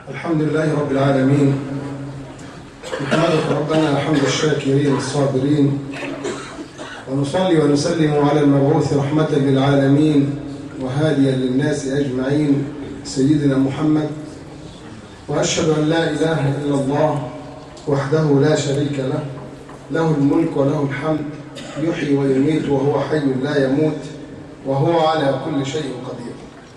الحمد لله رب العالمين، نحمدك ربنا حمد الشاكرين الصابرين، ونصلي ونسلم على المبعوث رحمة للعالمين وهاديا للناس أجمعين سيدنا محمد. وأشهد أن لا إله إلا الله وحده لا شريك له، له الملك وله الحمد، يحيي ويميت وهو حي لا يموت، وهو على كل شيء قدير.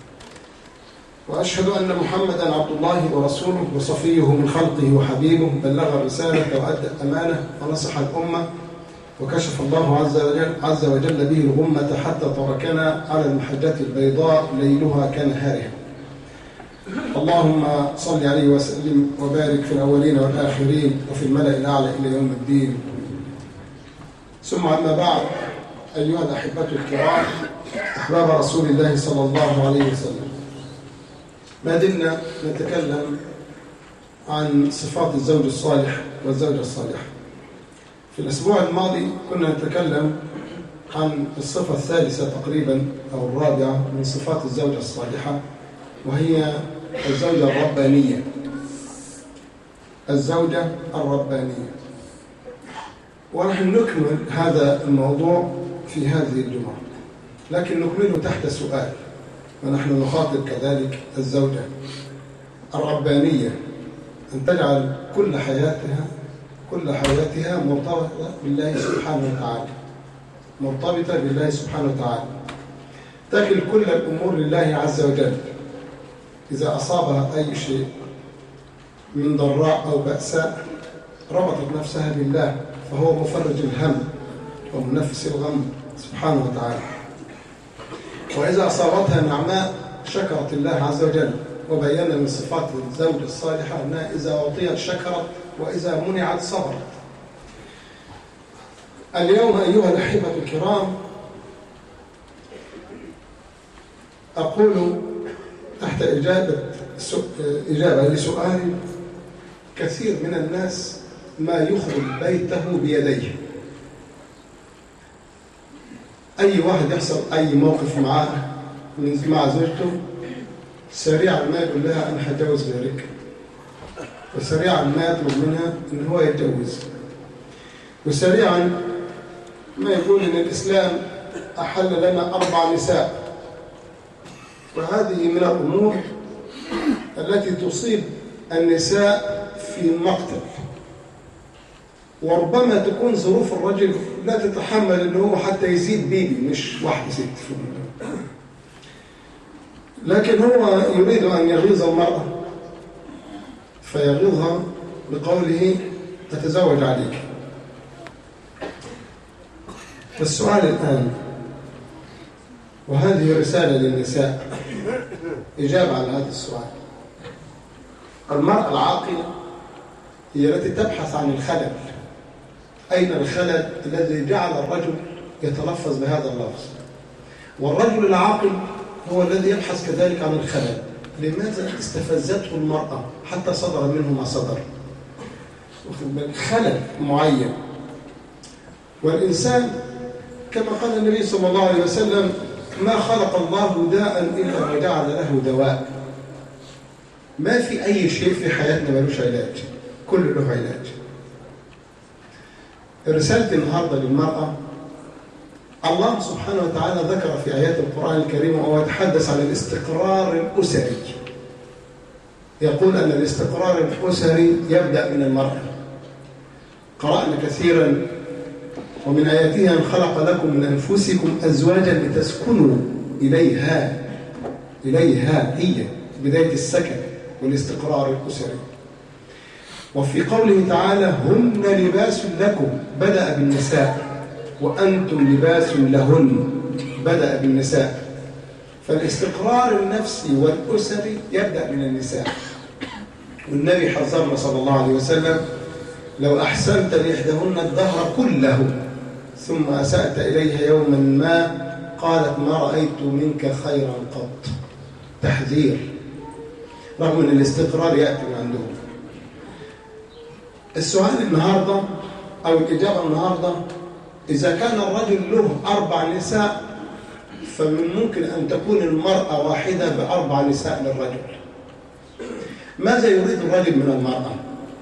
وأشهد أن محمدًا عبد الله ورسوله وصفيه من خلقه وحبيبه، بلغ الرسالة وأدى الأمانة ونصح الأمة، وكشف الله عز وجل به الغمة حتى تركنا على المحجة البيضاء ليلها كنهارها. اللهم صل عليه وسلم وبارك في الأولين والآخرين وفي الملأ الأعلى إلى يوم الدين. ثم أما بعد، أيها الأحبة الكرام، أحباب رسول الله صلى الله عليه وسلم، ما زلنا نتكلم عن صفات الزوج الصالح والزوجة الصالحة. في الأسبوع الماضي كنا نتكلم عن الصفة الثالثة تقريبا أو الرابعة من صفات الزوجة الصالحة، وهي الزوجة الربانية. الزوجة الربانية، ونحن نكمل هذا الموضوع في هذه الجمعة، لكن نكمله تحت سؤال، ونحن نخاطب كذلك الزوجة الربانية أن تجعل كل حياتها مرتبطة بالله سبحانه وتعالى، مرتبطة بالله سبحانه وتعالى، تكل كل الأمور لله عز وجل. إذا أصابها أي شيء من ضراء أو بأساء ربطت نفسها بالله، فهو مفرج الهم ومنفس الغم سبحانه وتعالى. وإذا أصابتها نعماء شكرت الله عز وجل، وبينا من صفات الزوجة الصالحة أنها إذا أعطيت شكرت، وإذا منعت صبرت. اليوم أيها الأحبة الكرام، أقول تحت إجابة لسؤال كثير من الناس ما يخرج بيته بيديه. أي واحد يحصل أي موقف مع زوجته سريعا ما يقول لها أنا هتجوز غيرك، وسريعا ما يطلب منها إن هو يتجوز، وسريعا ما يقول إن الإسلام أحل لنا 4 نساء. وهذه من الأمور التي تصيب النساء في مقتل، وربما تكون ظروف الرجل لا تتحمل أنه هو حتى يزيد بيبي، مش واحدة ست، لكن هو يريد أن يغيظ المرأة فيغيظها بقوله أتزوج عليك. فالسؤال الآن، وهذه رسالة للنساء، إجابة على هذا السؤال. المرأة العاقلة هي التي تبحث عن الخلل. أين الخلل الذي جعل الرجل يتلفظ بهذا اللفظ؟ والرجل العاقل هو الذي يبحث كذلك عن الخلل. لماذا استفزته المرأة حتى صدر منه ما صدر؟ خلل معين. والإنسان كما قال النبي صلى الله عليه وسلم: ما خلق الله داء إلا وجعل له دواء. ما في أي شيء في حياتنا ملوش علاج، كل له علاج. رسالة النهاردة للمرأة، الله سبحانه وتعالى ذكر في آيات القرآن الكريم وهو يتحدث عن الاستقرار الأسري. يقول أن الاستقرار الأسري يبدأ من المرأة. قرأنا كثيرا: ومن آياته أن خلق لكم من أنفسكم أزواجا لتسكنوا إليها هي بداية السكن والاستقرار الأسري. وفي قوله تعالى: هن لباس لكم، بدأ بالنساء، وأنتم لباس لهن، بدأ بالنساء. فالاستقرار النفسي والأسري يبدأ من النساء. والنبي حذرنا صلى الله عليه وسلم: لو أحسنت لإحداهن الدهر كله ثم أسأت إليها يوما ما قالت ما رأيت منك خيرا قط. تحذير، رغم أن الاستقرار يأتي من عندهم. السؤال النهاردة أو الإجابة النهاردة: إذا كان الرجل له 4 نساء، فمن ممكن أن تكون المرأة واحدة ب4 نساء للرجل. ماذا يريد الرجل من المرأة؟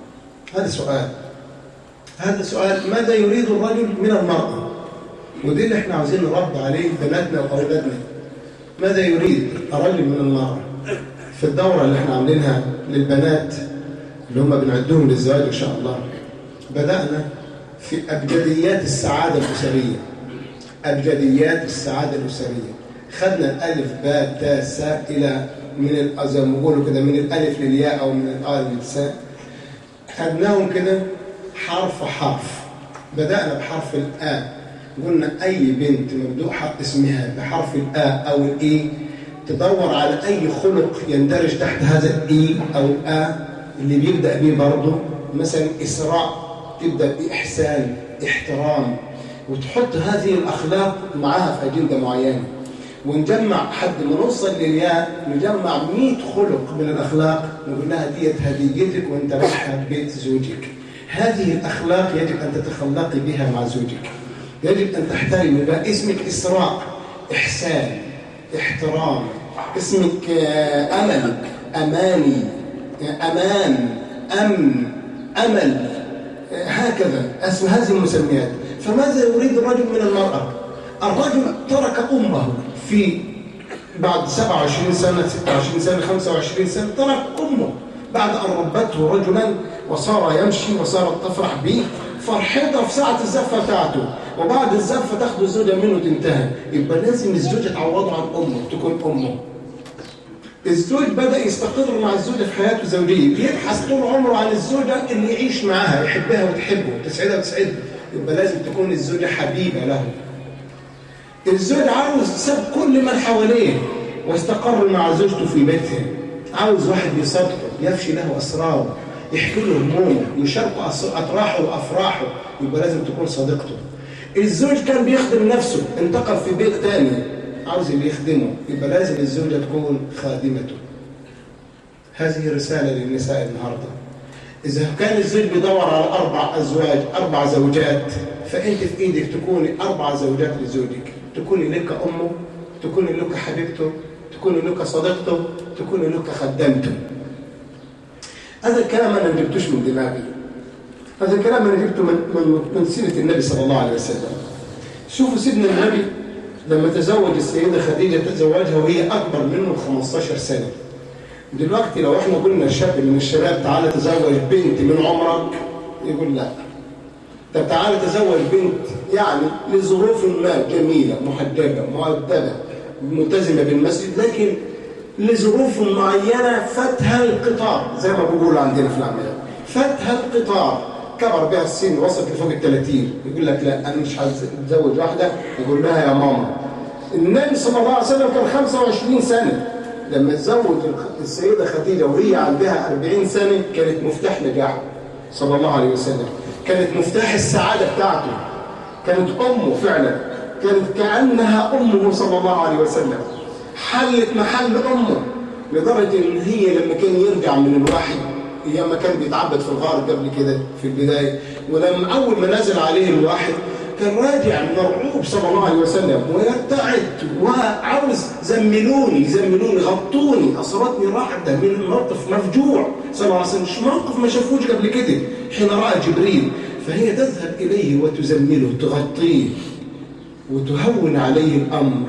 هذا سؤال ماذا يريد الرجل من المرأة؟ ودي اللي احنا عاوزين نرد عليه بناتنا وأولادنا. ماذا يريد الرجل من المرأة؟ في الدورة اللي احنا عاملينها للبنات اللي هم بنعدهم للزواج إن شاء الله، بدأنا في أبجديات السعادة الأسرية. أبجديات السعادة الأسرية، خدنا الألف باء تاء ساء إلى زي ما بيقولوا كده من الألف للياء أو من الآ للساء، خدناهم كده حرف حرف. بدأنا بحرف الآ، قلنا أي بنت مبدوء اسمها بحرف الآ أو الإي تدور على أي خلق يندرج تحت هذا الإي أو الآ اللي بيبدأ به برضه. مثلا إسراء تبدأ بإحسان، احترام، وتحط هذه الأخلاق معها في أجندة معينة. ونجمع حد ما نوصل للياء نجمع 100 خلق من الأخلاق نقول لها ديت هديتك وانت رايحة بيت زوجك. هذه الأخلاق يجب أن تتخلقي بها مع زوجك، يجب أن تحترمي بها. اسمك إسراء، إحسان، احترام. اسمك أمل، أماني، أمان، أمن، أمل، هكذا اسم هذه المسميات. فماذا يريد الرجل من المرأة؟ الرجل ترك أمه في بعد 27 سنة 26 سنة 25 سنة، ترك أمه بعد أن ربته رجلا وصار يمشي وصارت تفرح به فرحتها في ساعة الزفة بتاعته، وبعد الزفة تاخد الزوجة منه تنتهي. يبقى لازم الزوجة تعوضه عن أمه، تكون أمه. الزوج بدأ يستقر مع الزوجة في حياته الزوجية، بيبحث طول عمره عن الزوجة اللي يعيش معها، يحبها وتحبه، تسعدها وتسعده. يبقى لازم تكون الزوجة حبيبة له. الزوج عاوز ساب كل من حواليه واستقر مع زوجته في بيتها، عاوز واحد يصدقه، يفشي له أسراره، يحكي له همومه، يشاركه أطراحه وأفراحه. يبقى لازم تكون صديقته. الزوج كان بيخدم نفسه، انتقل في بيت تاني عاوز اللي يخدمه، يبقى لازم الزوجة تكون خادمته. هذه رسالة للنساء النهاردة. إذا كان الزوج بيدور على 4 أزواج 4 زوجات، فأنت في إيدك تكوني 4 زوجات لزوجك، تكوني لك أمه، تكوني لك حبيبته، تكوني لك صديقته، تكوني لك خدمته. هذا الكلام أنا ما جبتوش من دماغي، هذا الكلام أنا جبته من سيرة النبي صلى الله عليه وسلم. شوفوا سيدنا النبي لما تزوج السيدة خديجة تزوجها وهي أكبر منه 15 سنة. دلوقتي لو احنا قلنا شاب من الشباب تعالى تزوج بنت من عمرك يقول لا. طب تعالى تزوج بنت يعني لظروف ما جميلة محجبة مؤدبة ملتزمة بالمسجد، لكن لظروف معينة فاتها القطار زي ما بيقولوا عندنا في العمل، فاتها القطار، كبر بها السن وصلت لفوق ال30، يقول لك لا أنا مش هتزوج واحدة. يقول لها يا ماما. النبي صلى الله عليه وسلم كان 25 سنة لما تزوج السيدة خديجة وهي عندها 40 سنة، كانت مفتاح نجاحه صلى الله عليه وسلم، كانت مفتاح السعادة بتاعته، كانت أمه فعلا، كانت كأنها أمه صلى الله عليه وسلم، حلت محل أمه. لدرجة إن هي لما كان يرجع من الوحي، أيام ما كان بيتعبد في الغار قبل كده في البداية، ولما أول ما نزل عليه الوحي كان راجع مرعوب صلى الله عليه وسلم ويرتعد وعاوز زملوني غطوني، أصابتني رعدة من موقف مفجوع صلى الله عليه وسلم، مش موقف ما شافوش قبل كده حين رأى جبريل. فهي تذهب إليه وتزمله، تغطيه وتهون عليه الأمر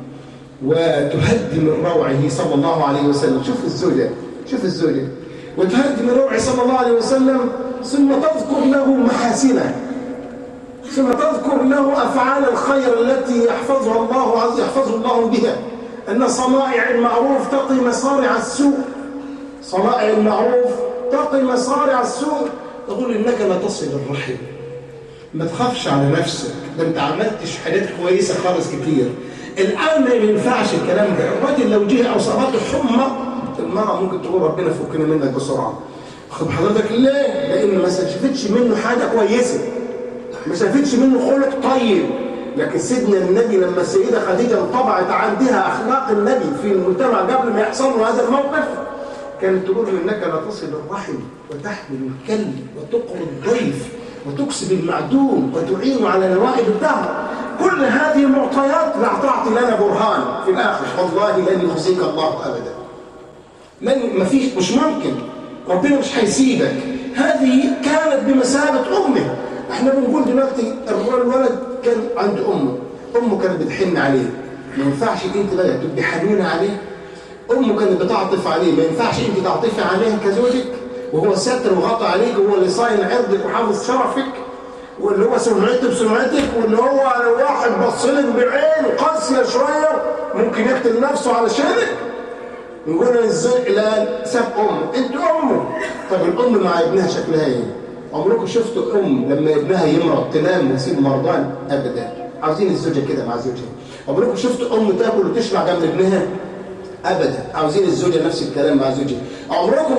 وتهدي من روعه صلى الله عليه وسلم. شوف الزوجة وتهدي من روعه صلى الله عليه وسلم، ثم تذكر له محاسنه، ثم تذكر له أفعال الخير التي يحفظه الله بها. أن صنائع المعروف تقي مصارع السوء، صنائع المعروف تقي مصارع السوء. تقول إنك لا تصل الرحم، ما تخافش على نفسك، ده أنت عملتش حاجات كويسة خالص كتير. الآن ما ينفعش الكلام ده. الراجل لو جه أو صابته حمى، المرأة ممكن تقول ربنا فكنا منك بسرعة. خد حضرتك ليه؟ لأن ما شافتش منه حاجة كويسة، ما شافتش منه خلق طيب. لكن سيدنا النبي لما السيدة خديجة انطبعت عندها أخلاق النبي في المجتمع قبل ما يحصل له هذا الموقف، كانت تقول إنك لا تصل الرحم وتحمل الكلب وتقر الضيف وتكسب المعدوم وتعين على نوائب الدهر. كل هذه المعطيات لا تعطي لنا برهان في الآخر، والله لن يخزيك الله أبدا. مش ممكن ربنا مش هيسيبك. هذه كانت بمثابة أمه. احنا بنقول دلوقتي الولد كان عند أمه كانت بتحن عليه، ما ينفعش انت بقى تبقي حنونة عليه. أمه كانت بتعطف عليه، ما ينفعش انت تعطفي عليه كزوجك، وهو ساتر وغطى عليك، وهو اللي صاين عرضك وحافظ شرفك، واللي هو سمعته بسمعتك، واللي هو لو واحد بصلك بعين قاسية شوية ممكن يقتل نفسه علشانك. نقول ازاي؟ لا، ساب انت امه. طب الام مع ابنها شكلها ايه؟ عمركم شفتوا لما ابنها يمرض تنام وتسيب مرضان؟ ابدا. عاوزين الزوجه كده مع زوجها. عمركم شفتوا تاكل وتشبع جنب ابنها؟ ابدا. عاوزين الزوجه نفس الكلام مع زوجها. عمركم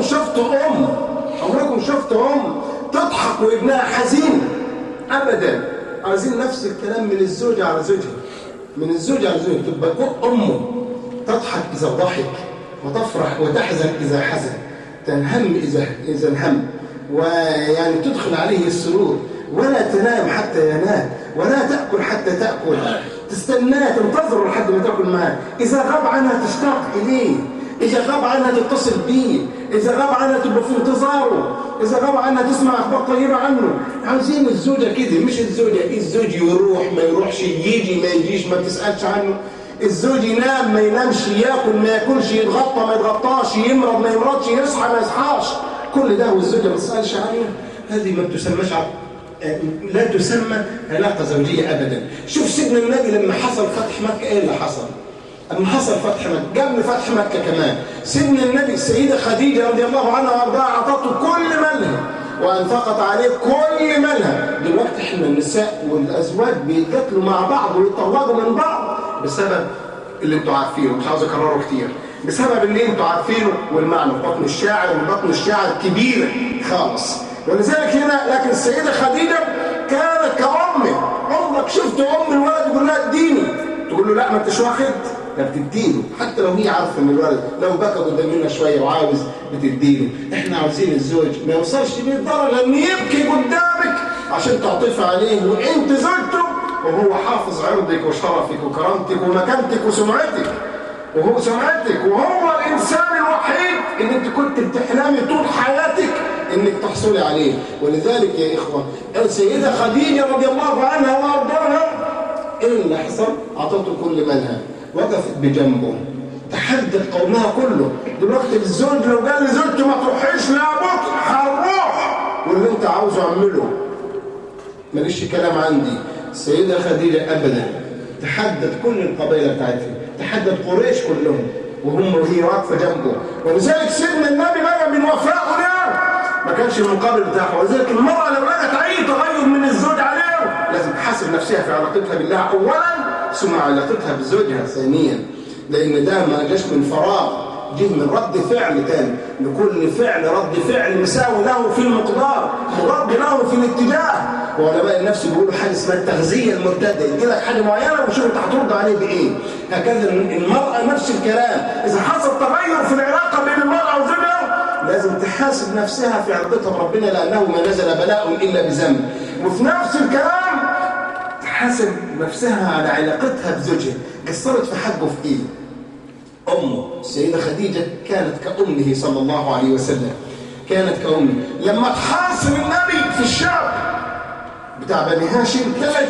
شفتوا تضحك وابنها حزين؟ ابدا. عاوزين نفس الكلام من الزوجه على زوجها، تبقى امه تضحك اذا ضحك، وتفرح وتحزن إذا حزن، تنهم إذا انهم، ويعني تدخل عليه السرور، ولا تنام حتى ينام، ولا تأكل حتى تأكل، تستناه تنتظر لحد ما تأكل معه. إذا غاب عنها تشتاق إليه، إذا غاب عنها تتصل به، إذا غاب عنها تبقى في انتظاره، إذا غاب عنها تسمع أخبار طيبة عنه. عاوزين الزوجة كده، مش الزوج يروح ما يروحش، يجي ما يجيش، ما بتسألش عنه. الزوج ينام ما ينامش، ياكل ما ياكلش، يتغطى ما يتغطاش، يمرض ما يمرضش، يصحى ما يصحاش، كل ده والزوجة ما تسألش عنه. هذه ما تسمىش لا تسمى علاقة زوجية أبدا. شوف سيدنا النبي لما حصل فتح مكة إيه اللي حصل؟ أما حصل فتح مكة، قبل فتح مكة كمان سيدنا النبي السيدة خديجة رضي الله عنها وارضاها أعطته كل مالها وأنفقت عليه كل مالها. دلوقتي احنا النساء والأزواج بيتقتلوا مع بعض ويطلقوا من بعض بسبب اللي انتوا عارفينه، مش عاوز اكرره كتير، بسبب اللي انتوا عارفينه والمعنى بطن الشاعر، وبطن الشاعر كبيرة خالص. ولذلك هنا لكن السيدة خديجة كانت كأمه. عمرك شفت الولد يقول لها اديني، تقول له لا ما انتش واخد، لا بتديله، حتى لو هي عارفه ان الولد لو بكى قدام منها شويه وعاوز بتديله. احنا عاوزين الزوج ما يوصلش للدرجه ان يبكي قدامك عشان تعطفي عليه وانت زوجته، وهو حافظ عرضك وشرفك وكرامتك ومكانتك وسمعتك، وهو الانسان الوحيد اللي انت كنت بتحلمي طول حياتك انك تحصلي عليه. ولذلك يا اخوه السيده خديجه رضي الله عنها وارضاها ايه اللي حصل؟ اعطته كل مالها، وقفت بجنبه، تحدت قومها كله. دلوقتي الزوج لو قال لزوجته ما تروحيش لابوك هنروح، واللي انت عاوزه اعمله، ماليش كلام عندي. السيده خديجه ابدا، تحدت كل القبائل بتاعتها، تحدت قريش كلهم وهي واقفه جنبه. ولذلك سيدنا النبي بقى من وفائه له ما كانش المقابل بتاعه. ولذلك المراه لو لقت اي تغير من الزوج عليه لازم تحاسب نفسها في علاقتها بالله اولا، ثم علاقتها بزوجها ثانيا، لان ده ما جاش من فراغ، جه من رد فعل تاني. لكل فعل رد فعل مساوي له في المقدار، مضاد له في الاتجاه. وعلماء النفس بيقولوا حاجه اسمها التغذيه المرتده، يجي لك حاجه معينه وشوف انت هترد عليه بايه. هكذا المراه نفس الكلام، اذا حصل تغير في العلاقه بين المراه وزوجها لازم تحاسب نفسها في علاقتها بربنا، لانه ما نزل بلاء الا بذنب. وفي نفس الكلام تحاسب نفسها على علاقتها بزوجها، قصرت في حقه في ايه؟ امه السيده خديجه كانت كأمه صلى الله عليه وسلم، كانت كأمه. لما تحاصر النبي في الشعب بتاع بني هاشم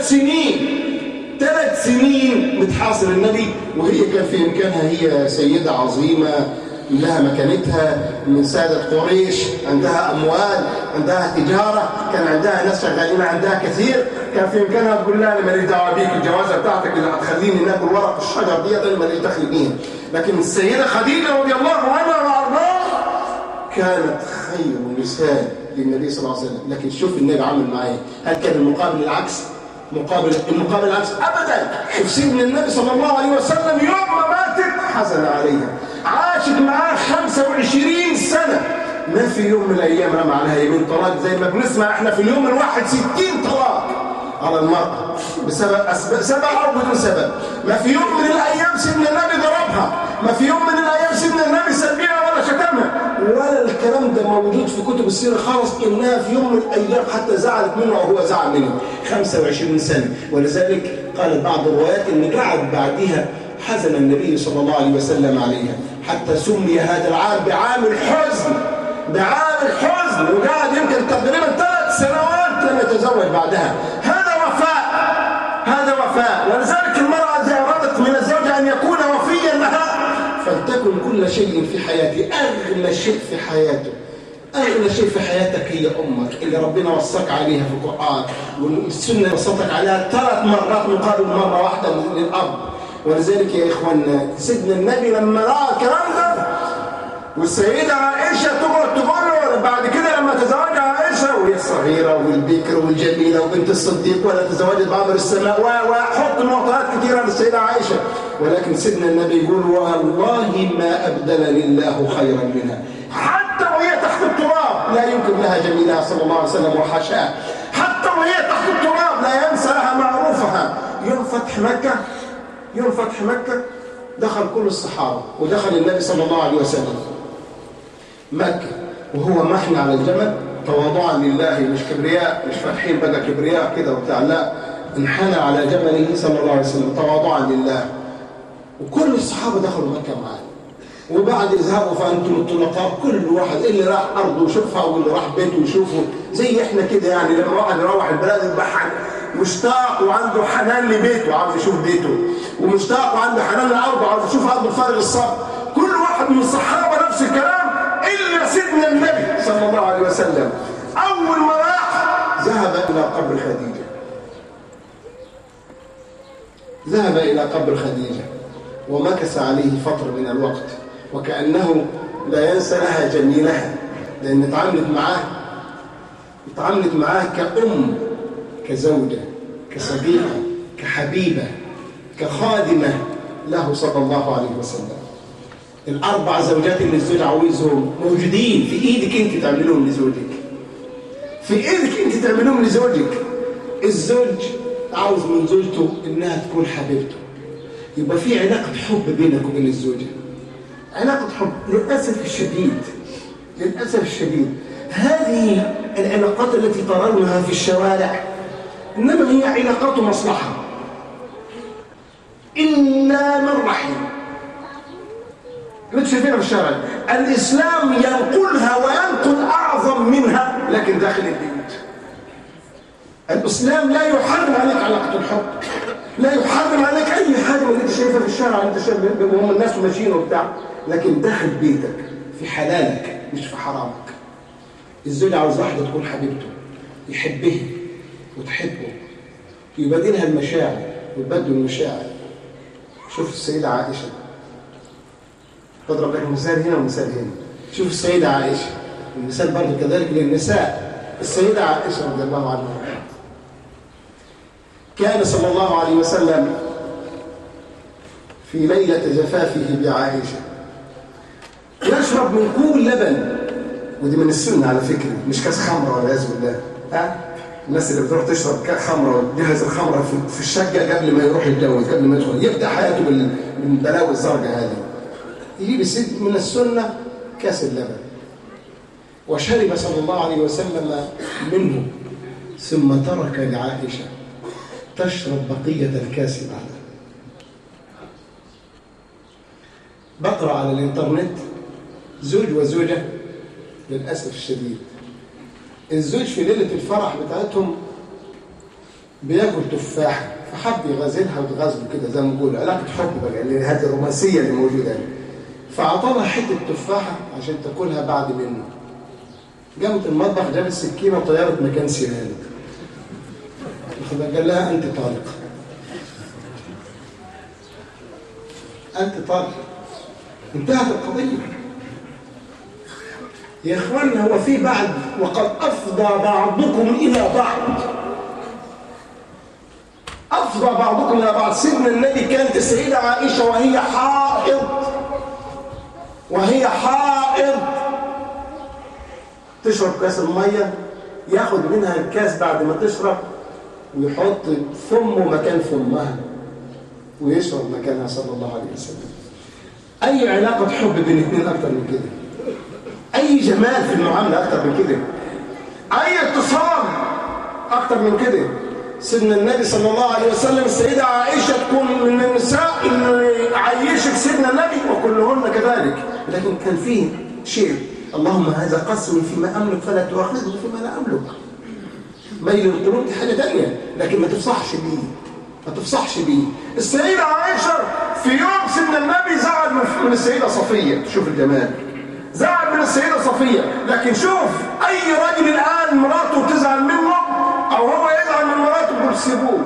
3 سنين بتحاصر النبي، وهي كان في إمكانها، هي سيدة عظيمة لها مكانتها من سادة قريش، عندها أموال، عندها تجارة، كان عندها ناس شغالين عندها كثير، كان في إمكانها تقول لها أنا ماليش دعوة بيك، الجوازة بتاعتك اللي هتخليني ناكل ورق الشجر ديت أنا ماليش دخل بيها. لكن السيدة خديجة رضي الله عنها وأرضاها كانت خير نساء للنبي صلى الله عليه وسلم. لكن شوف النبي عمل معاه، هل كان المقابل العكس؟ المقابل العكس ابدا. شوف سيدنا النبي صلى الله عليه وسلم يوم ما ماتت حزن عليها، عاشت معاه 25 سنه، ما في يوم من الايام رمى عليها يمين طلاق زي ما بنسمع احنا في اليوم الواحد 60 طلاق على المرأة سبب أو بدون سبب. ما في يوم من الأيام سيدنا النبي ضربها، ما في يوم من الأيام سيدنا النبي سبيها ولا شتمها، ولا الكلام ده موجود في كتب السيرة خالص. إنها في يوم من الأيام حتى زعلت منه وهو زعل منه 25 سنة. ولذلك قالت بعض الروايات إن قعد بعدها حزن النبي صلى الله عليه وسلم عليها، حتى سمي هذا العام بعام الحزن، ده عامل حزن وقاعد يمكن تقريبا 3 سنوات لم يتزوج بعدها. هذا وفاء، هذا وفاء. ولذلك المرأة إذا أرادت من الزوج أن يكون وفيا لها فلتكن كل شيء في حياته، أغلى شيء في حياته، أغلى شيء في حياتك هي أمك اللي ربنا وصاك عليها في القرآن والسنة وصتك عليها 3 مرات مقابل مرة واحدة للأب. ولذلك يا إخواننا سيدنا النبي لما رأى الكلام ده والسيدة عائشة تقول له بعد كده لما تزوج عائشة وهي الصغيرة والبكر والجميلة وبنت الصديق ولا تزوجت بعبر السماء وحط معطيات كثيرة للسيدة عائشة، ولكن سيدنا النبي يقول والله ما أبدلني الله خيرا منها. حتى وهي تحت التراب لا يمكن لها جميلها صلى الله عليه وسلم وحاشاه، حتى وهي تحت التراب لا ينسى لها معروفها. يوم فتح مكة، يوم فتح مكة دخل كل الصحابة ودخل النبي صلى الله عليه وسلم مكة وهو محن على الجمل تواضعا لله، مش كبرياء، مش فاتحين بقى كبرياء كده وبتاع، لا، انحنى على جمله صلى الله عليه وسلم تواضعا لله. وكل الصحابة دخلوا مكة معاه. وبعد اذهبوا فانتم الطلقاء، كل واحد اللي راح ارضه وشوفها واللي راح بيته يشوفه، زي احنا كده يعني لما واحد يروح البلد يبقى مشتاق وعنده حنان لبيته عاوز يشوف بيته، ومشتاق وعنده حنان لارضه عاوز يشوف ارضه فارغ الصبر. كل واحد من الصحابه نفس الكلام الا سيدنا النبي صلى الله عليه وسلم. اول ما راح ذهب الى قبر خديجه، ذهب الى قبر خديجه ومكث عليه فتره من الوقت وكانه لا ينسى لها جميلها، لان اتعاملت معاه كأم، كزوجة، كصديقة، كحبيبة، كخادمة له صلى الله عليه وسلم. 4 زوجات اللي الزوج عاوزهم موجودين في ايدك انت تعملهم لزوجك، في ايدك انت تعملهم لزوجك. الزوج عاوز من زوجته انها تكون حبيبته، يبقى في علاقة حب بينك وبين الزوجة، علاقة حب. للأسف الشديد، للأسف الشديد هذه العلاقات التي ترونها في الشوارع إنما هي علاقات مصلحة إلا من رحم. اللي شايفينها في الشارع الإسلام ينقلها وينقل أعظم منها، لكن داخل البيوت الإسلام لا يحرم عليك علاقة الحب، لا يحرم عليك أي حاجة من اللي أنت شايفها في الشارع، أنت شايف هم الناس ماشيين وبتاع، لكن داخل بيتك في حلالك مش في حرامك. الزوج عاوز واحدة تكون حبيبته، يحبها وتحبه، يبادلها المشاعر ويبدل المشاعر. شوف السيدة عائشة، تضرب لك مثال هنا ومثال هنا. شوف السيدة عائشة، المثال برضه كذلك للنساء. السيدة عائشة رضي الله عنها كان صلى الله عليه وسلم في ليلة زفافه بعائشة يشرب من كوب لبن، ودي من السنة على فكرة، مش كاس خمرة والعياذ بالله. الناس اللي بتروح تشرب كاس خمرة وتجهز الخمرة في الشقة قبل ما يروح يتجوز، قبل ما يدخل يبدأ حياته بالبلاوي الزرقاء هذه، يجيب السيد من السنة كاس اللبن، وشرب صلى الله عليه وسلم منه ثم ترك لعائشة تشرب بقية الكاس بعده. بقرأ على الإنترنت زوج وزوجة، للأسف الشديد الزوج في ليلة الفرح بتاعتهم بياكل تفاحة، فحب يغازلها وتغازله كده زي ما نقول علاقة حب بقى، اللي هذه الرومانسية اللي موجودة دي. فعطلها حتة تفاحة عشان تاكلها بعد منه. قامت المطبخ جابت سكينة وطيرت مكان سنانه، قال لها أنت طالق، أنت طالق. انتهت القضية. يا إخواننا هو في بعد وقد أفضى بعضكم إلى بعض، أفضى بعضكم إلى بعض. سيدنا النبي كانت السيدة عائشة وهي حائض تشرب كاس المية، ياخد منها الكاس بعد ما تشرب ويحط فمه مكان فمها ويشرب مكانها صلى الله عليه وسلم. أي علاقة حب بين اثنين أكتر من كده؟ أي جمال في المعاملة أكتر من كده؟ أي اتصال أكتر من كده؟ سيدنا النبي صلى الله عليه وسلم السيدة عائشة تكون من النساء اللي عيشت سيدنا النبي وكلهن كذلك، لكن كان فيه شيء اللهم هذا قسم فيما أملك فلا تؤاخذه فيما لا أملك. ميل القلوب دي حاجة تانية، لكن ما تفصحش بيه، ما تفصحش بيه. السيدة عائشة في يوم سيدنا النبي زعل من السيدة صفية، شوف الجمال، زعل من السيدة صفية. لكن شوف أي رجل الآن مراته تزعل منه أو هو يزعل من مراته يقول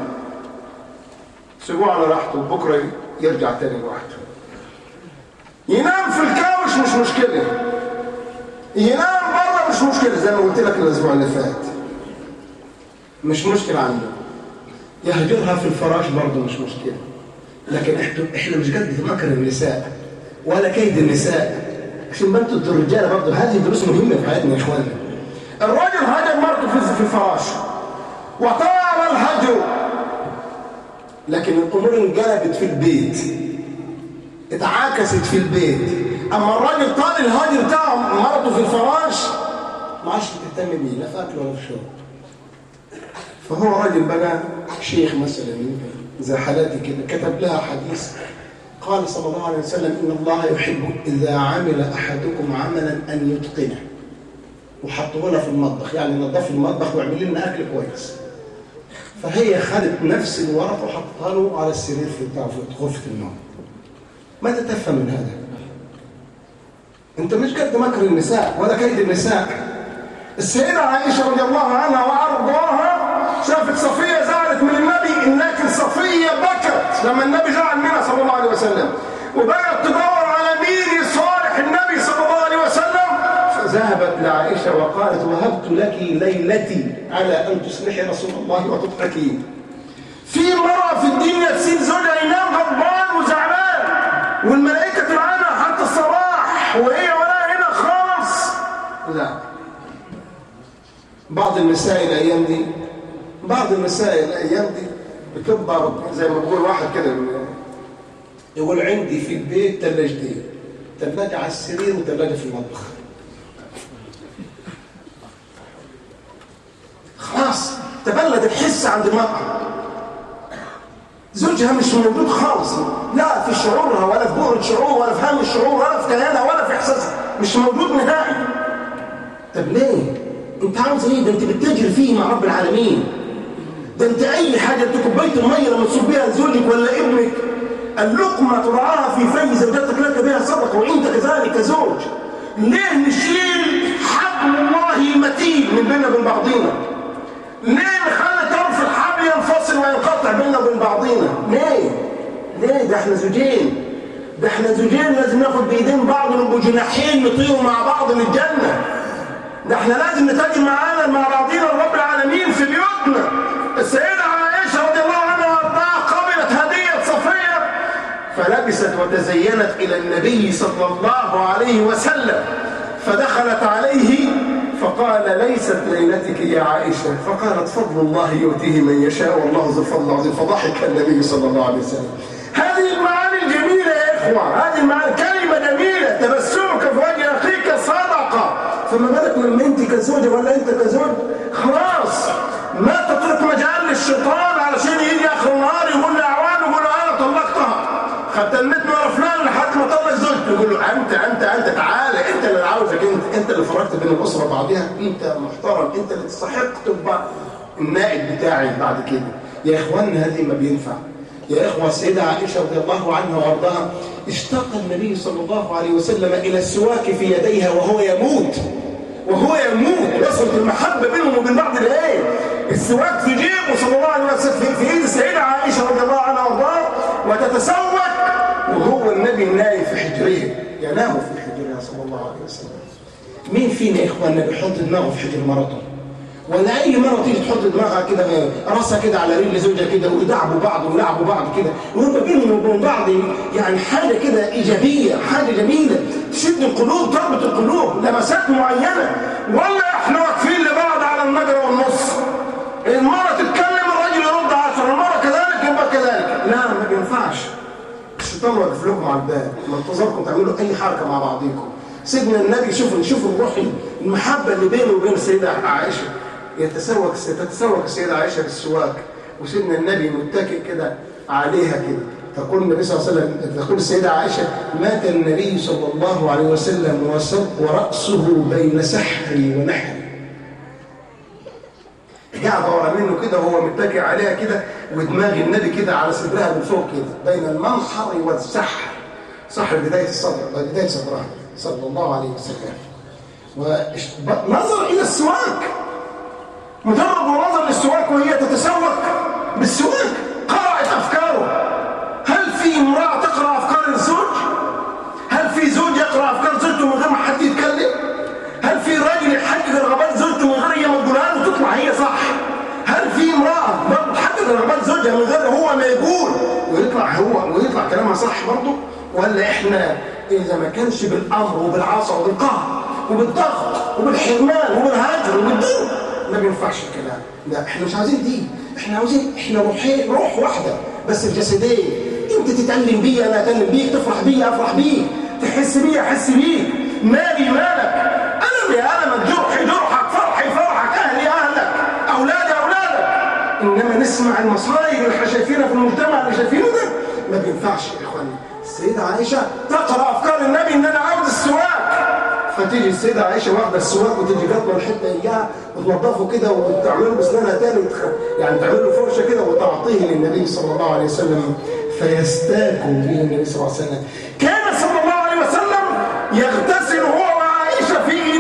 سيبوه على راحته، بكرة يرجع تاني لوحده. ينام في الكاوش مش مشكلة، ينام بره مش مشكلة، زي ما قلت لك الأسبوع اللي فات مش مشكلة عنده. يهجرها في الفراش برضه مش مشكلة. لكن احنا مش قد مكر النساء ولا كيد النساء، عشان ما انتوا الرجاله برضه هذه دروس مهمه في حياتنا يا اخوانا. الراجل هجر مرته في الفراش وطال الهجر، لكن الامور انقلبت في البيت، اتعاكست في البيت. اما الراجل طال الهجر بتاع مرته في الفراش ما عادش تهتم بيه لا في اكل ولا في شرب. فهو راجل بقى شيخ مثلا زي حالاتي كده، كتب لها حديث قال صلى الله عليه وسلم إن الله يحب إذا عمل أحدكم عملا أن يتقنه، وحطوه لها في المطبخ، يعني نظف المطبخ واعمل لنا أكل كويس. فهي خدت نفس الورقة وحطها له على السرير في غرفة النوم. ماذا تفهم من هذا؟ أنت مش قد مكر النساء ولا كيد النساء. السيدة عائشة رضي الله عنها وأرضاها شافت صفية زعلت من النبي، لكن صفية بكت لما النبي زعل منها صلى الله عليه وسلم، وبدأت تدور على مين يصالح النبي صلى الله عليه وسلم. فذهبت لعائشة وقالت وهبت لك ليلتي على أن تصلحي رسول الله وتضحكي. في مرة في الدنيا تسيب زوجها ينام غضبان وزعلان والملائكة تلعنها حتى الصباح وهي ولا هنا خالص؟ لا. بعض النساء الأيام دي بتبقى زي ما بقول واحد كده يقول عندي في البيت ثلاجتين، ثلاجة على السرير وثلاجة في المطبخ. خلاص تبلد الحس عند المرأة، زوجها مش موجود خالص، لا في شعورها ولا في بؤرة شعور ولا في هم الشعور ولا في كيانها ولا في إحساسها، مش موجود نهائي. طب ليه؟ انت عاوز ايه؟ ده انت بتجري فيه مع رب العالمين. ده انت اي حاجه، انت كوبايه الميه لما تصب بيها لزوجك ولا ابنك، اللقمه ترعاها في في زوجتك لك بها صدقه، وانت كذلك كزوج. ليه نشيل حبل الله المتين من بيننا وبين بعضينا؟ ليه نخلي طرف الحبل ينفصل وينقطع بيننا وبين بعضينا؟ ليه؟ ده احنا زوجين، لازم ناخد بايدين بعض ونبقوا جناحين نطيروا مع بعض للجنه. ده احنا لازم نتاجر مع بعضينا رب العالمين في بيوتنا. السيدة عائشة رضي الله عنها وارضاها قبلت هدية صفية فلبست وتزينت إلى النبي صلى الله عليه وسلم، فدخلت عليه فقال ليست ليلتك يا عائشة، فقالت فضل الله يؤتيه من يشاء والله ذو الفضل العظيم، فضحك النبي صلى الله عليه وسلم. هذه المعاني الجميلة يا إخوة، هذه المعاني كلمة جميلة، تبسمك في وجه أخيك صدقة. فما بالك لما انت كزوجة ولا انت كزوج؟ خلاص ما تترك مجال للشيطان علشان يجي اخر النهار يقول لي اعوان ويقول له انا طلقتها، ختمتني ورا فلان لحد ما طلق زوجته، يقول له انت تعالى، انت اللي عاوزك، انت اللي فرقت بين الاسره بعضها، انت محترم، انت اللي تستحق تبقى النائب بتاعي بعد كده. يا اخواننا هذه ما بينفع. يا إخوة السيدة عائشة رضي الله عنها وارضاها اشتاق النبي صلى الله عليه وسلم إلى السواك في يديها وهو يموت، وصلت المحبة بينهم وبين بعض الآية. السواك في جيبه صلى الله عليه وسلم في ايد السيدة عائشة رضي الله عنها وارضاها، وتتسوك وهو النبي نايم في حجرها، ينام في حجرها صلى الله عليه وسلم. مين فينا يا إخواننا بيحط دماغه في حجر مرته؟ ولا أي مرة تيجي تحط دماغها كده راسها كده على رجل زوجها كده ويدعبوا بعض ويلعبوا بعض كده، ويبقى بينهم وبين بعض يعني حاجة كده إيجابية، حاجة جميلة تشد القلوب، تربط القلوب، لمسات معينة. ولا إحنا واقفين لبعض على النجرة والنص، المرة تتكلم الراجل يرد 10، المرة كذلك يبقى كذلك. لا ما بينفعش. الشيطان واقف لكم على الباب منتظركم تعملوا أي حركة مع بعضيكم. سيدنا النبي شوف الروح المحبة اللي بينه وبين السيدة عائشة، تتسوق السيدة عائشة بالسواك، وسيدنا النبي متكئ كده عليها كده، تقول النبي صلى الله عليه وسلم، تقول السيدة عائشة: مات النبي صلى الله عليه وسلم ورأسه بين سحري ونحري. قاعد ورا منه كده وهو متكئ عليها كده، ودماغ النبي كده على صدرها من فوق كده، بين المنحر والسحر. سحر بداية الصدر، بداية صدرها صلى الله عليه وسلم. ونظر إلى السواك، مجرد نظر للسواك وهي تتسوق بالسواك قرأت أفكاره. هل في امرأة تقرأ أفكار الزوج؟ هل في زوج يقرأ أفكار زوجته من غير ما حد يتكلم؟ هل في راجل يحقق رغبات زوجته من غير ما تقولها له وتطلع هي صح؟ هل في امرأة برضه تحقق رغبات زوجها من غير هو ما يقول ويطلع كلامها صح برضه؟ ولا احنا إذا ما كانش بالأمر وبالعصا وبالقهر وبالضغط وبالحرمان وبالهجر وبالضرب ما بينفعش الكلام؟ لا، احنا مش عايزين دي، احنا عاوزين روح واحدة بس الجسدين. انت تتألم بي انا اتألم بيك، تفرح بي افرح بيك، تحس بي احس بيك، مالي مالك، ألمي ألمك، جرحي جرحك، فرحي فرحك، أهلي أهلك، أولادي أولادك. إنما نسمع المصايب اللي احنا شايفينها في المجتمع اللي شايفينه ده ما بينفعش يا إخواني. السيدة عائشة تقرأ أفكار النبي إن أنا عاوز السواك، فتيجي السيدة عائشة واخدة السواك وتيجي قطمة الحتة إياها وتنظفه كده وتعمله بسنانها تاني، يعني تعمله فرشة كده وتعطيه للنبي صلى الله عليه وسلم فيستاك به النبي صلى الله عليه وسلم. كان صلى الله عليه وسلم يغتسل هو وعائشة في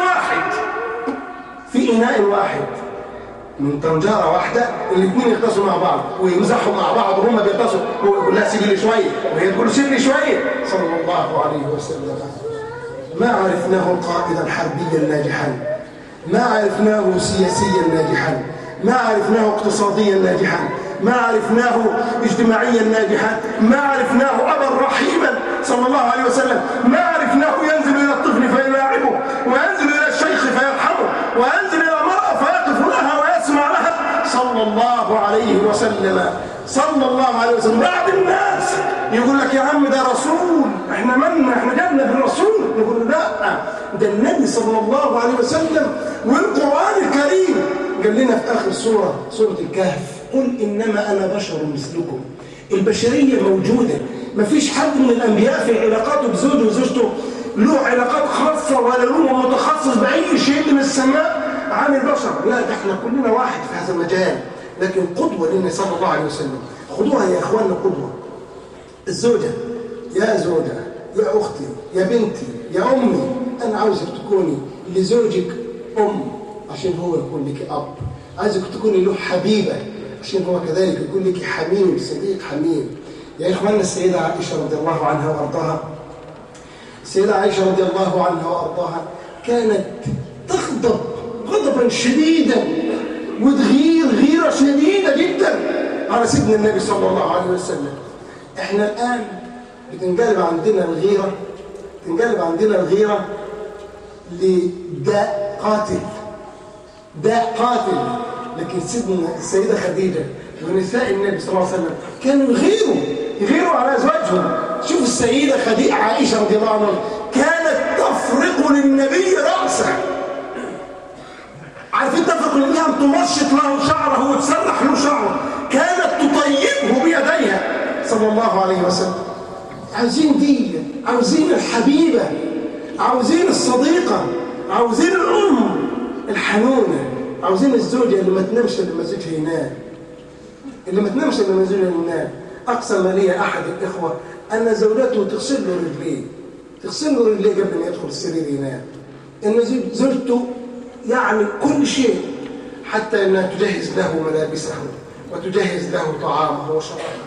إناء واحد من طنجارة واحدة، الاثنين يغتسلوا مع بعض ويمزحوا مع بعض وهم بيغتسلوا، هو يقول لها سيبي لي شوية وهي تقول سيب لي شوية صلى الله عليه وسلم. ما عرفناه قائدا حربيا ناجحا، ما عرفناه سياسيا ناجحا، ما عرفناه اقتصاديا ناجحا، ما عرفناه اجتماعيا ناجحا، ما عرفناه أبا رحيما صلى الله عليه وسلم، ما عرفناه ينزل إلى الطفل فيلاعبه، وينزل إلى الشيخ فيرحمه، وينزل إلى المرأة فيقف لها ويسمع لها صلى الله عليه وسلم. صلى الله عليه وسلم. بعض الناس يقول لك يا عم ده رسول، احنا مالنا، احنا جبنا بالرسول. نقول لا، ده النبي صلى الله عليه وسلم، والقرآن الكريم قال لنا في آخر سورة الكهف: قل إنما أنا بشر مثلكم. البشرية موجودة، مفيش حد من الأنبياء في علاقاته بزوجه وزوجته له علاقات خاصة ولا له متخصص بأي شيء من السماء عن البشر. لا، ده احنا كلنا واحد في هذا المجال. لكن قدوة لنا صلى الله عليه وسلم، خدوها يا إخواننا قدوة. الزوجة، يا زوجة، يا أختي، يا بنتي، يا أمي، أنا عاوزك تكوني لزوجك أم عشان هو يكون لك أب، عايزك تكوني له حبيبة عشان هو كذلك يكون لك حميم، صديق حميم. يا إخواننا السيدة عائشة رضي الله عنها وأرضاها، السيدة عائشة رضي الله عنها وأرضاها كانت تغضب غضبا شديدا وتغير غيرة شديدة جدا على سيدنا النبي صلى الله عليه وسلم. احنا الآن بتنقلب عندنا الغيرة لداء قاتل. لكن سيدنا السيدة خديجة ونساء النبي صلى الله عليه وسلم كانوا يغيروا على أزواجهم. شوف السيدة خديجة عائشة رضي الله عنها كانت تفرق للنبي رأسه. عارفين تفرق للنبي، تمشط له شعره وتسرح له شعره، كانت تطيبه بيديها صلى الله عليه وسلم. عاوزين دي، عاوزين الحبيبة، عاوزين الصديقة، عاوزين الأم الحنونة، عاوزين الزوجة اللي ما تنامش لما زوجها ينام، أقصى ما لي أحد الإخوة أن زوجته تغسل له رجليه قبل ما يدخل السرير ينام. إن زوجته يعني كل شيء، حتى أنها تجهز له ملابسه وتجهز له طعامه وشرابه.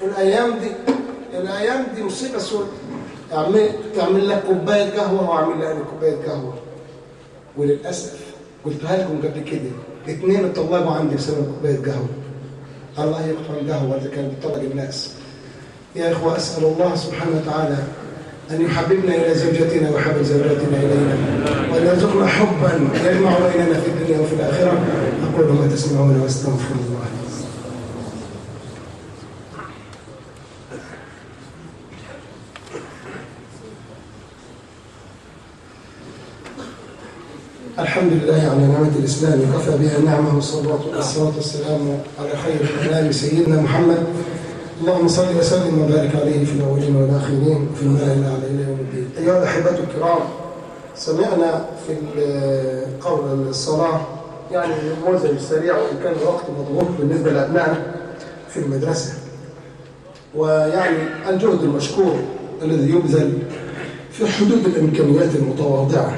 الأيام دي مصيبة سود. تعمل لك كوباية قهوة وأعمل لها كوباية قهوة. وللأسف قلتها لكم قبل كده، 2 اتطلقوا عندي بسبب كوباية قهوة. الله يقطع القهوة اللي كانت بتطلق الناس. يا إخوة، أسأل الله سبحانه وتعالى أن يحببنا إلى زوجتنا ويحبب زوجاتنا إلينا، وأن يرزقنا حبا يجمع بيننا في الدنيا وفي الآخرة. أقول ما تسمعون واستغفر الله. الحمد لله على نعمة الإسلام، كفى بها نعمه، والصلاة والسلام على خير الأنام سيدنا محمد اللهم صل وسلم وبارك عليه في الأولين والآخرين وفي الملأ الأعلى إلى يوم الدين. أيها الأحبة الكرام، سمعنا في قول الصلاة يعني نموذج سريع وإن كان الوقت مضغوط بالنسبة لأبنائنا في المدرسة، ويعني الجهد المشكور الذي يبذل في حدود الإمكانيات المتواضعة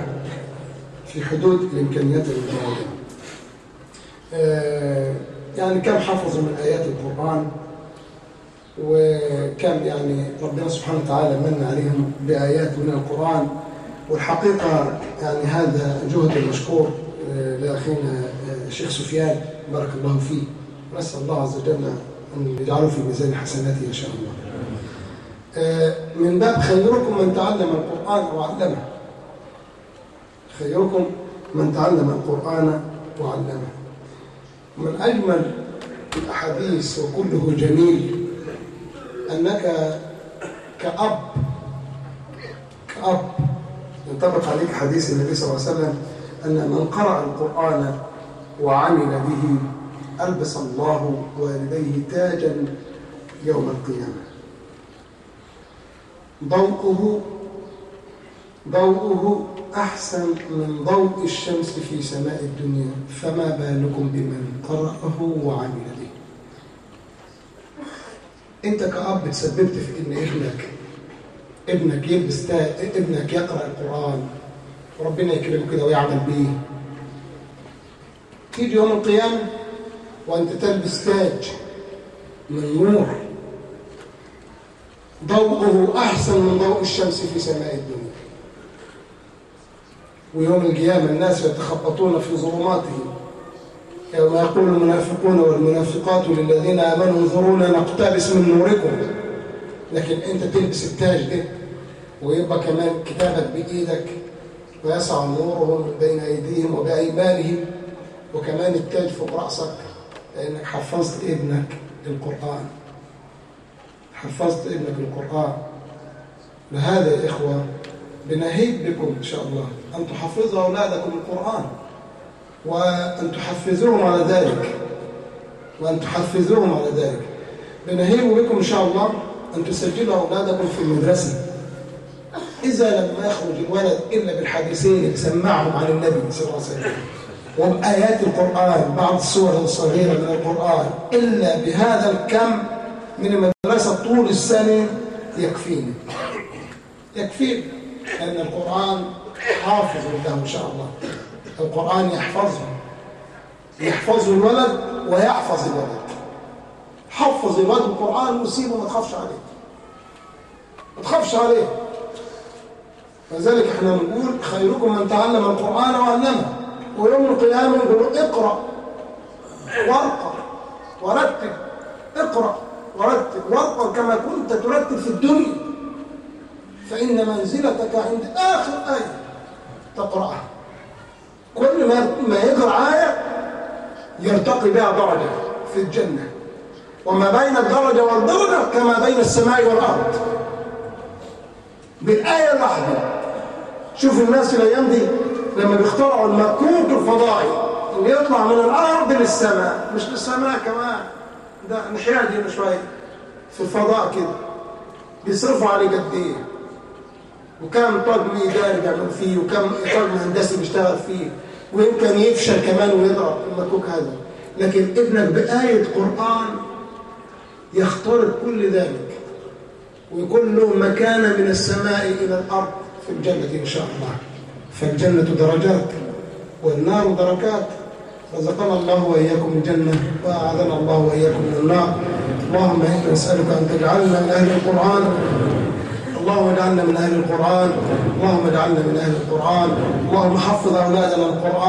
يعني كم حفظوا من آيات القرآن، وكم يعني ربنا سبحانه وتعالى من عليهم بآيات من القرآن. والحقيقة يعني هذا جهد مشكور لأخينا الشيخ سفيان بارك الله فيه، نسأل الله عز وجل أن يجعله في ميزان حسناته إن شاء الله. من باب خيركم من تعلم القرآن وعلمه، خيركم من تعلم القرآن وعلمه. من أجمل الأحاديث وكله جميل أنك كأب ينطبق عليك حديث النبي صلى الله عليه وسلم أن من قرأ القرآن وعمل به ألبس الله والديه تاجا يوم القيامة ضوءه أحسن من ضوء الشمس في سماء الدنيا، فما بالكم بمن قرأه وعمل به. أنت كأب تسببت في إن ابنك يلبس تاج، ابنك يقرأ القرآن وربنا يكرمه كده ويعمل به. تيجي يوم القيامة وأنت تلبس تاج من نور ضوءه أحسن من ضوء الشمس في سماء الدنيا. ويوم القيامة الناس يتخبطون في ظلماتهم يوم يقول المنافقون والمنافقات للذين آمنوا انظرونا نقتبس من نوركم. لكن أنت تلبس التاج ده ويبقى كمان كتابك بإيدك ويسعى نورهم من بين أيديهم وبأيمانهم، وكمان التاج فوق رأسك لأنك حفظت ابنك القرآن. لهذا يا إخوة بنهيب بكم إن شاء الله أن تحفظوا أولادكم القرآن وأن تحفزوهم على ذلك. بنهيب بكم إن شاء الله أن تسجلوا أولادكم في المدرسة. إذا لم يخرج الولد إلا بالحديثين اللي سمعهم عن النبي صلى الله عليه وسلم وبآيات القرآن بعض السور الصغيرة من القرآن إلا بهذا الكم من المدرسة طول السنة يكفيني لأن القرآن حافظ له إن شاء الله. القرآن يحفظه الولد ويحفظ الولد. حفظ الولد القرآن وسيبه ما تخافش عليه. فذلك احنا بنقول خيركم من تعلم القرآن وعلمه. ويوم القيامة يقولوا اقرأ ورتب، اقرأ ورتب كما كنت ترتب في الدنيا، فإن منزلتك عند آخر آية تقرأها. كل ما يقرأ آية يرتقي بها درجة في الجنة، وما بين الدرجة والدرجة كما بين السماء والأرض بالآية الواحدة. شوف الناس الأيام دي لما بيخترعوا المكوك الفضائي اللي يطلع من الأرض للسماء، مش للسماء كمان، ده نحياد هنا شوية في الفضاء كده، بيصرفوا عليه قد ايه، وكم طاقم إداري بيعمل فيه، وكم طاقم هندسي بيشتغل فيه، ويمكن يفشل كمان ويضرب المكوك هذا. لكن ابنك بآية قرآن يخترق كل ذلك ويكون له مكانة من السماء إلى الأرض في الجنة إن شاء الله. فالجنة درجات والنار دركات. رزقنا الله وإياكم الجنة وأعاذنا الله وإياكم من النار. اللهم إنا نسألك أن تجعلنا من أهل القرآن. اللهم اجعلنا من أهل القرآن. اللهم حفظ أولادنا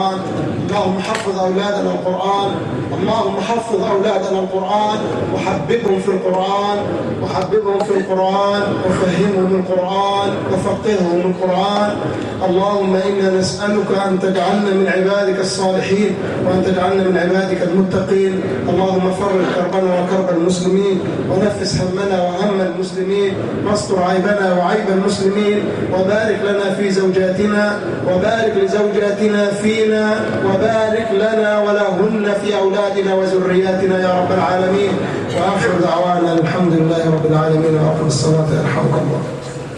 القرآن. وحببهم في القرآن وفهمهم القرآن وفقههم القرآن. اللهم إنا نسألك أن تجعلنا من عبادك الصالحين وأن تجعلنا من عبادك المتقين. اللهم فرج كربنا وكرب المسلمين ونفس همنا وهم المسلمين واستر عيبنا عيوبنا وعيب المسلمين، وبارك لنا في زوجاتنا، وبارك لزوجاتنا فينا، وبارك لنا ولهن في أولادنا وذرياتنا يا رب العالمين. وآخر دعوانا الحمد لله رب العالمين، وأقم الصلاة يرحمك الله.